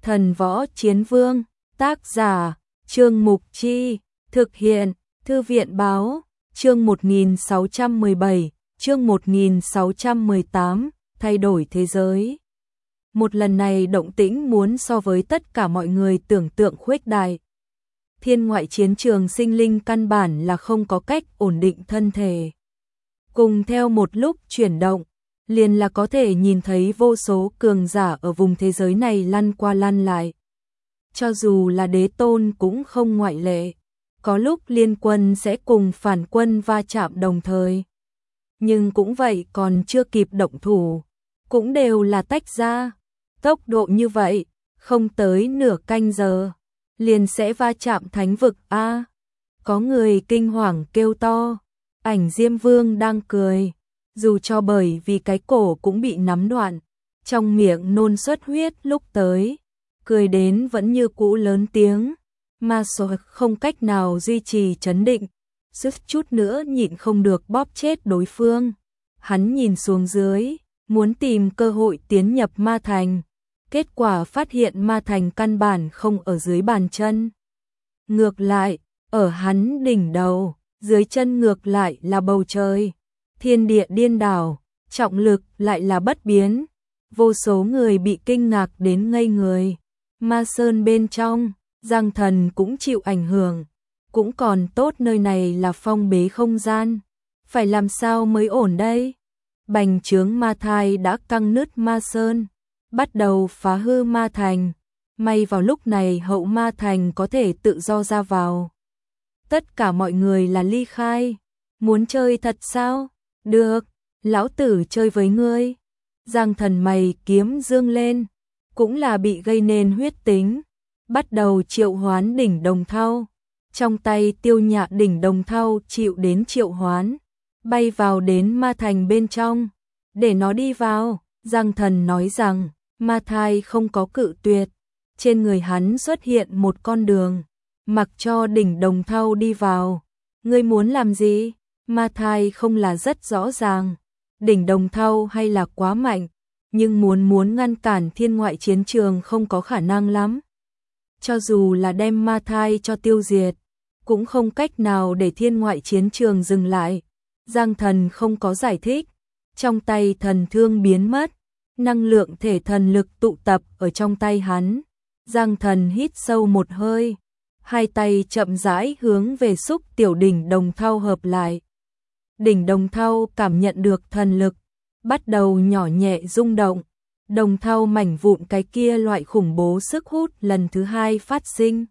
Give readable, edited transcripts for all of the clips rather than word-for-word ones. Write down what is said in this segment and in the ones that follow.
Thần Võ Chiến Vương, tác giả, Trương Mục Chi, thực hiện, Thư viện Báo, chương 1617, chương 1618, thay đổi thế giới. Một lần này động tĩnh muốn so với tất cả mọi người tưởng tượng khuếch đại. Thiên ngoại chiến trường sinh linh căn bản là không có cách ổn định thân thể. Cùng theo một lúc chuyển động, liền là có thể nhìn thấy vô số cường giả ở vùng thế giới này lăn qua lăn lại. Cho dù là đế tôn cũng không ngoại lệ, có lúc liên quân sẽ cùng phản quân va chạm đồng thời. Nhưng cũng vậy còn chưa kịp động thủ, cũng đều là tách ra. Tốc độ như vậy, không tới nửa canh giờ, liền sẽ va chạm thánh vực a. Có người kinh hoàng kêu to, Ảnh Diêm Vương đang cười, dù cho bởi vì cái cổ cũng bị nắm đoạn, trong miệng nôn xuất huyết lúc tới, cười đến vẫn như cũ lớn tiếng, mà số không cách nào duy trì trấn định, suýt chút nữa nhịn không được bóp chết đối phương. Hắn nhìn xuống dưới, muốn tìm cơ hội tiến nhập ma thành, kết quả phát hiện ma thành căn bản không ở dưới bàn chân. Ngược lại, ở hắn đỉnh đầu, dưới chân ngược lại là bầu trời, thiên địa điên đảo, trọng lực lại là bất biến. Vô số người bị kinh ngạc đến ngây người. Ma sơn bên trong, Giang Thần cũng chịu ảnh hưởng, cũng còn tốt nơi này là phong bế không gian, phải làm sao mới ổn đây? Bành trướng ma thai đã căng nứt ma sơn, bắt đầu phá hư ma thành, may vào lúc này hậu ma thành có thể tự do ra vào. Tất cả mọi người là ly khai, muốn chơi thật sao? Được, lão tử chơi với ngươi. Giang Thần mày kiếm dương lên, cũng là bị gây nên huyết tính, bắt đầu triệu hoán đỉnh đồng thau. Trong tay Tiêu Nhạ đỉnh đồng thau chịu đến triệu hoán, bay vào đến ma thành bên trong, để nó đi vào. Giang Thần nói rằng, ma thai không có cự tuyệt, trên người hắn xuất hiện một con đường, mặc cho đỉnh đồng thau đi vào. Ngươi muốn làm gì? Ma thai không là rất rõ ràng, đỉnh đồng thau hay là quá mạnh, nhưng muốn ngăn cản thiên ngoại chiến trường không có khả năng lắm. Cho dù là đem ma thai cho tiêu diệt, cũng không cách nào để thiên ngoại chiến trường dừng lại. Giang Thần không có giải thích, trong tay thần thương biến mất, năng lượng thể thần lực tụ tập ở trong tay hắn. Giang Thần hít sâu một hơi, hai tay chậm rãi hướng về xúc tiểu đỉnh đồng thau hợp lại. Đỉnh đồng thau cảm nhận được thần lực, bắt đầu nhỏ nhẹ rung động. Đồng thau mảnh vụn cái kia loại khủng bố sức hút lần thứ hai phát sinh.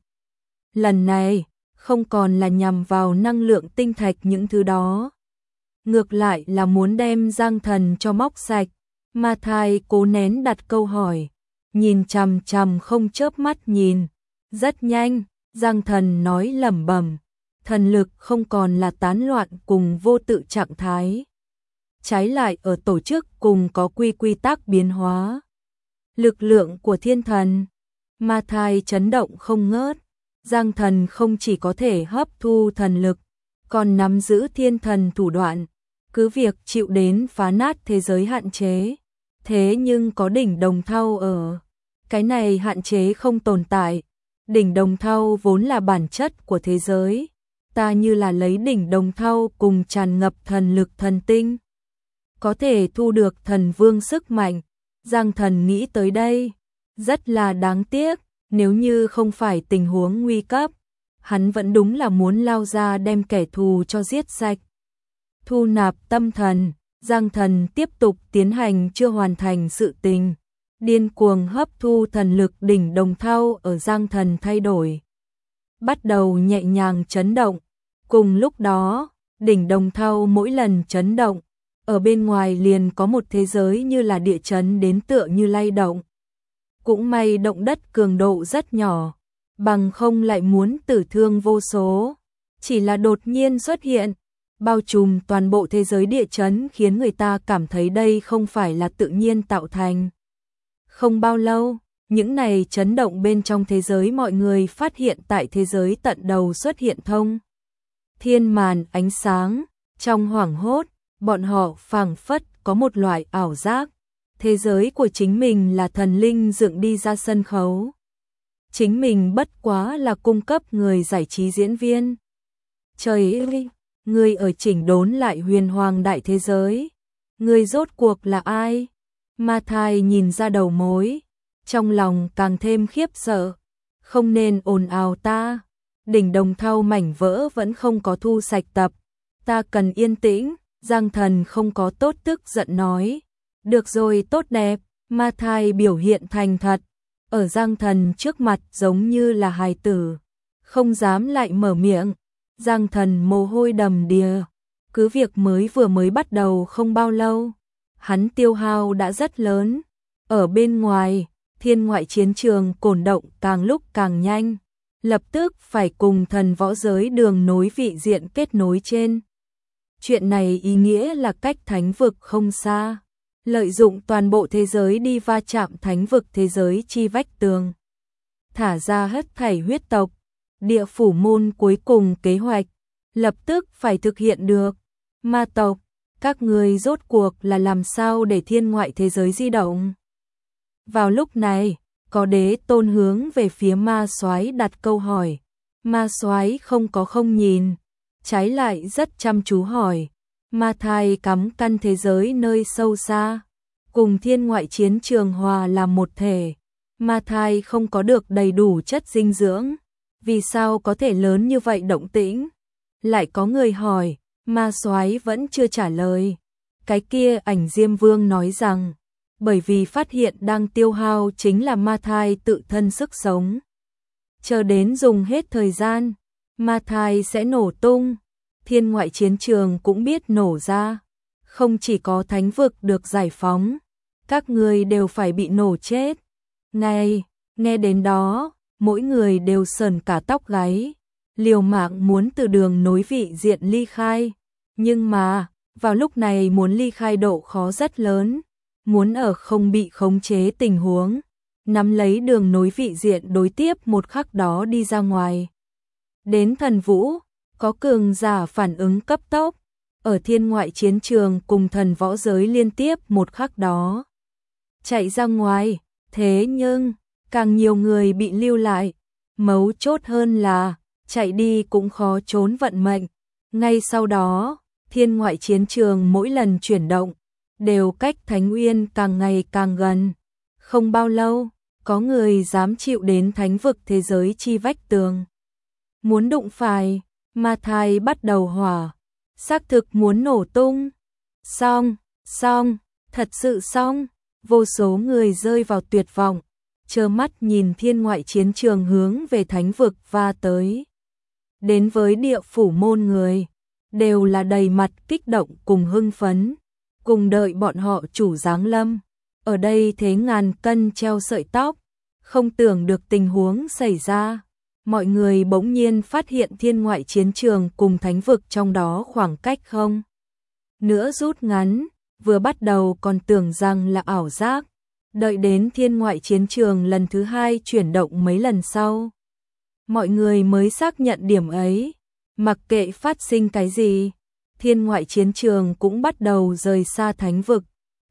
Lần này, không còn là nhằm vào năng lượng tinh thạch những thứ đó. Ngược lại là muốn đem Giang Thần cho móc sạch. Ma thai cố nén đặt câu hỏi, nhìn chằm chằm không chớp mắt nhìn. Rất nhanh, Giang Thần nói lẩm bẩm, thần lực không còn là tán loạn cùng vô tự trạng thái. Trái lại ở tổ chức cùng có quy tắc biến hóa. Lực lượng của thiên thần, ma thai chấn động không ngớt. Giang Thần không chỉ có thể hấp thu thần lực, còn nắm giữ thiên thần thủ đoạn, cứ việc chịu đến phá nát thế giới hạn chế. Thế nhưng có đỉnh đồng thau ở, cái này hạn chế không tồn tại. Đỉnh đồng thau vốn là bản chất của thế giới, ta như là lấy đỉnh đồng thau cùng tràn ngập thần lực thần tinh, có thể thu được thần vương sức mạnh. Giang Thần nghĩ tới đây, rất là đáng tiếc, nếu như không phải tình huống nguy cấp, hắn vẫn đúng là muốn lao ra đem kẻ thù cho giết sạch. Thu nạp tâm thần, Giang Thần tiếp tục tiến hành chưa hoàn thành sự tình, điên cuồng hấp thu thần lực. Đỉnh đồng thau ở Giang Thần thay đổi, bắt đầu nhẹ nhàng chấn động. Cùng lúc đó, đỉnh đồng thau mỗi lần chấn động, ở bên ngoài liền có một thế giới như là địa chấn đến tựa như lay động. Cũng may động đất cường độ rất nhỏ, bằng không lại muốn tử thương vô số. Chỉ là đột nhiên xuất hiện, bao trùm toàn bộ thế giới địa chấn khiến người ta cảm thấy đây không phải là tự nhiên tạo thành. Không bao lâu, những này chấn động bên trong thế giới mọi người phát hiện tại thế giới tận đầu xuất hiện thông thiên màn ánh sáng. Trong hoảng hốt, bọn họ phảng phất có một loại ảo giác, thế giới của chính mình là thần linh dựng đi ra sân khấu. chính mình bất quá là cung cấp người giải trí diễn viên. Trời ơi, người ở chỉnh đốn lại huyền hoàng đại thế giới. Người rốt cuộc là ai? Ma Thai nhìn ra đầu mối, trong lòng càng thêm khiếp sợ. Không nên ồn ào ta. Đỉnh Đồng Thau mảnh vỡ vẫn không có thu sạch tập. Ta cần yên tĩnh. Giang Thần không có tốt tức giận nói. Được rồi, tốt đẹp. Ma Thai biểu hiện thành thật. Ở Giang Thần trước mặt giống như là hài tử. Không dám lại mở miệng. Giang Thần mồ hôi đầm đìa. Cứ việc vừa mới bắt đầu không bao lâu. Hắn tiêu hao đã rất lớn. Ở bên ngoài, thiên ngoại chiến trường cổn động càng lúc càng nhanh. Lập tức phải cùng thần võ giới đường nối vị diện kết nối trên. Chuyện này ý nghĩa là cách thánh vực không xa. Lợi dụng toàn bộ thế giới đi va chạm thánh vực thế giới chi vách tường. Thả ra hết thảy huyết tộc. Địa phủ môn cuối cùng kế hoạch. Lập tức phải thực hiện được. Ma tộc, các người rốt cuộc là làm sao để thiên ngoại thế giới di động? Vào lúc này, có đế tôn hướng về phía ma soái đặt câu hỏi. Ma soái không nhìn, trái lại rất chăm chú hỏi. Ma Thai cắm căn thế giới nơi sâu xa, cùng thiên ngoại chiến trường hòa làm một thể. Ma Thai không có được đầy đủ chất dinh dưỡng, vì sao có thể lớn như vậy động tĩnh? Lại có người hỏi, ma soái vẫn chưa trả lời. Cái kia Ảnh Diêm Vương nói rằng, bởi vì phát hiện đang tiêu hao chính là Ma Thai tự thân sức sống. Chờ đến dùng hết thời gian, Ma Thai sẽ nổ tung. Thiên ngoại chiến trường cũng biết nổ ra. Không chỉ có thánh vực được giải phóng, các người đều phải bị nổ chết. Này, nghe đến đó, mỗi người đều sờn cả tóc gáy. Liều mạng muốn từ đường nối vị diện ly khai. Nhưng mà, vào lúc này muốn ly khai độ khó rất lớn. Muốn ở không bị khống chế tình huống, nắm lấy đường nối vị diện đối tiếp một khắc đó đi ra ngoài. Đến thần vũ, có cường giả phản ứng cấp tốc, ở thiên ngoại chiến trường cùng thần võ giới liên tiếp một khắc đó. Chạy ra ngoài, thế nhưng, càng nhiều người bị lưu lại, mấu chốt hơn là, chạy đi cũng khó trốn vận mệnh. Ngay sau đó, thiên ngoại chiến trường mỗi lần chuyển động, đều cách Thánh Uyên càng ngày càng gần. Không bao lâu, có người dám chịu đến thánh vực thế giới chi vách tường. Muốn đụng phải, Ma Thai bắt đầu hỏa, xác thực muốn nổ tung. Xong, thật sự xong. Vô số người rơi vào tuyệt vọng, trơ mắt nhìn thiên ngoại chiến trường hướng về thánh vực va tới. Đến với địa phủ môn người, đều là đầy mặt kích động cùng hưng phấn, cùng đợi bọn họ chủ giáng lâm. Ở đây thế ngàn cân treo sợi tóc, không tưởng được tình huống xảy ra. Mọi người bỗng nhiên phát hiện thiên ngoại chiến trường cùng thánh vực trong đó khoảng cách không nữa rút ngắn, vừa bắt đầu còn tưởng rằng là ảo giác. Đợi đến thiên ngoại chiến trường lần thứ hai chuyển động mấy lần sau, mọi người mới xác nhận điểm ấy. Mặc kệ phát sinh cái gì, thiên ngoại chiến trường cũng bắt đầu rời xa thánh vực.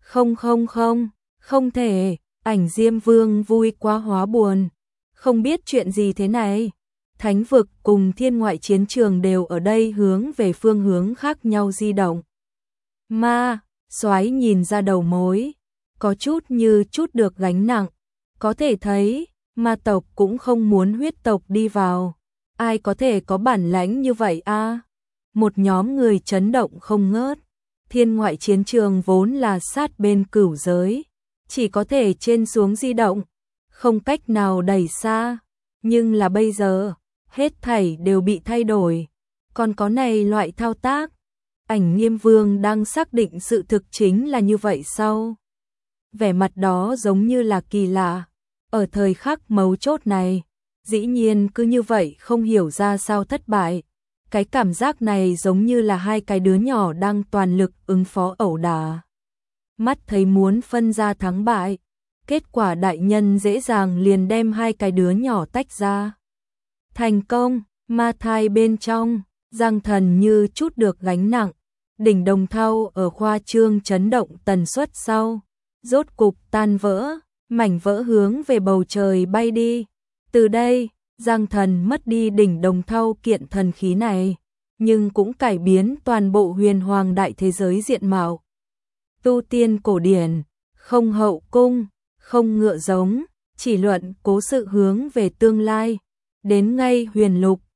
Không thể. Ảnh Diêm Vương vui quá hóa buồn. Không biết chuyện gì thế này. Thánh vực cùng thiên ngoại chiến trường đều ở đây hướng về phương hướng khác nhau di động. Ma soái nhìn ra đầu mối, có chút như chút được gánh nặng. Có thể thấy, ma tộc cũng không muốn huyết tộc đi vào. Ai có thể có bản lãnh như vậy a? Một nhóm người chấn động không ngớt. Thiên ngoại chiến trường vốn là sát bên cửu giới, chỉ có thể trên xuống di động, không cách nào đẩy xa. Nhưng là bây giờ, hết thảy đều bị thay đổi. Còn có này loại thao tác, Ảnh Nghiêm Vương đang xác định sự thực chính là như vậy sao? Vẻ mặt đó giống như là kỳ lạ. Ở thời khắc mấu chốt này, dĩ nhiên cứ như vậy không hiểu ra sao thất bại. Cái cảm giác này giống như là hai cái đứa nhỏ đang toàn lực ứng phó ẩu đả. Mắt thấy muốn phân ra thắng bại, kết quả đại nhân dễ dàng liền đem hai cái đứa nhỏ tách ra. Thành công, Ma Thai bên trong, Giang Thần như chút được gánh nặng. Đỉnh Đồng Thau ở khoa trương chấn động tần suất sau, rốt cục tan vỡ, mảnh vỡ hướng về bầu trời bay đi. Từ đây, Giang Thần mất đi đỉnh đồng thau kiện thần khí này, nhưng cũng cải biến toàn bộ huyền hoàng đại thế giới diện mạo. Tu tiên cổ điển, không hậu cung, không ngựa giống, chỉ luận cố sự hướng về tương lai. Đến ngay huyền lục,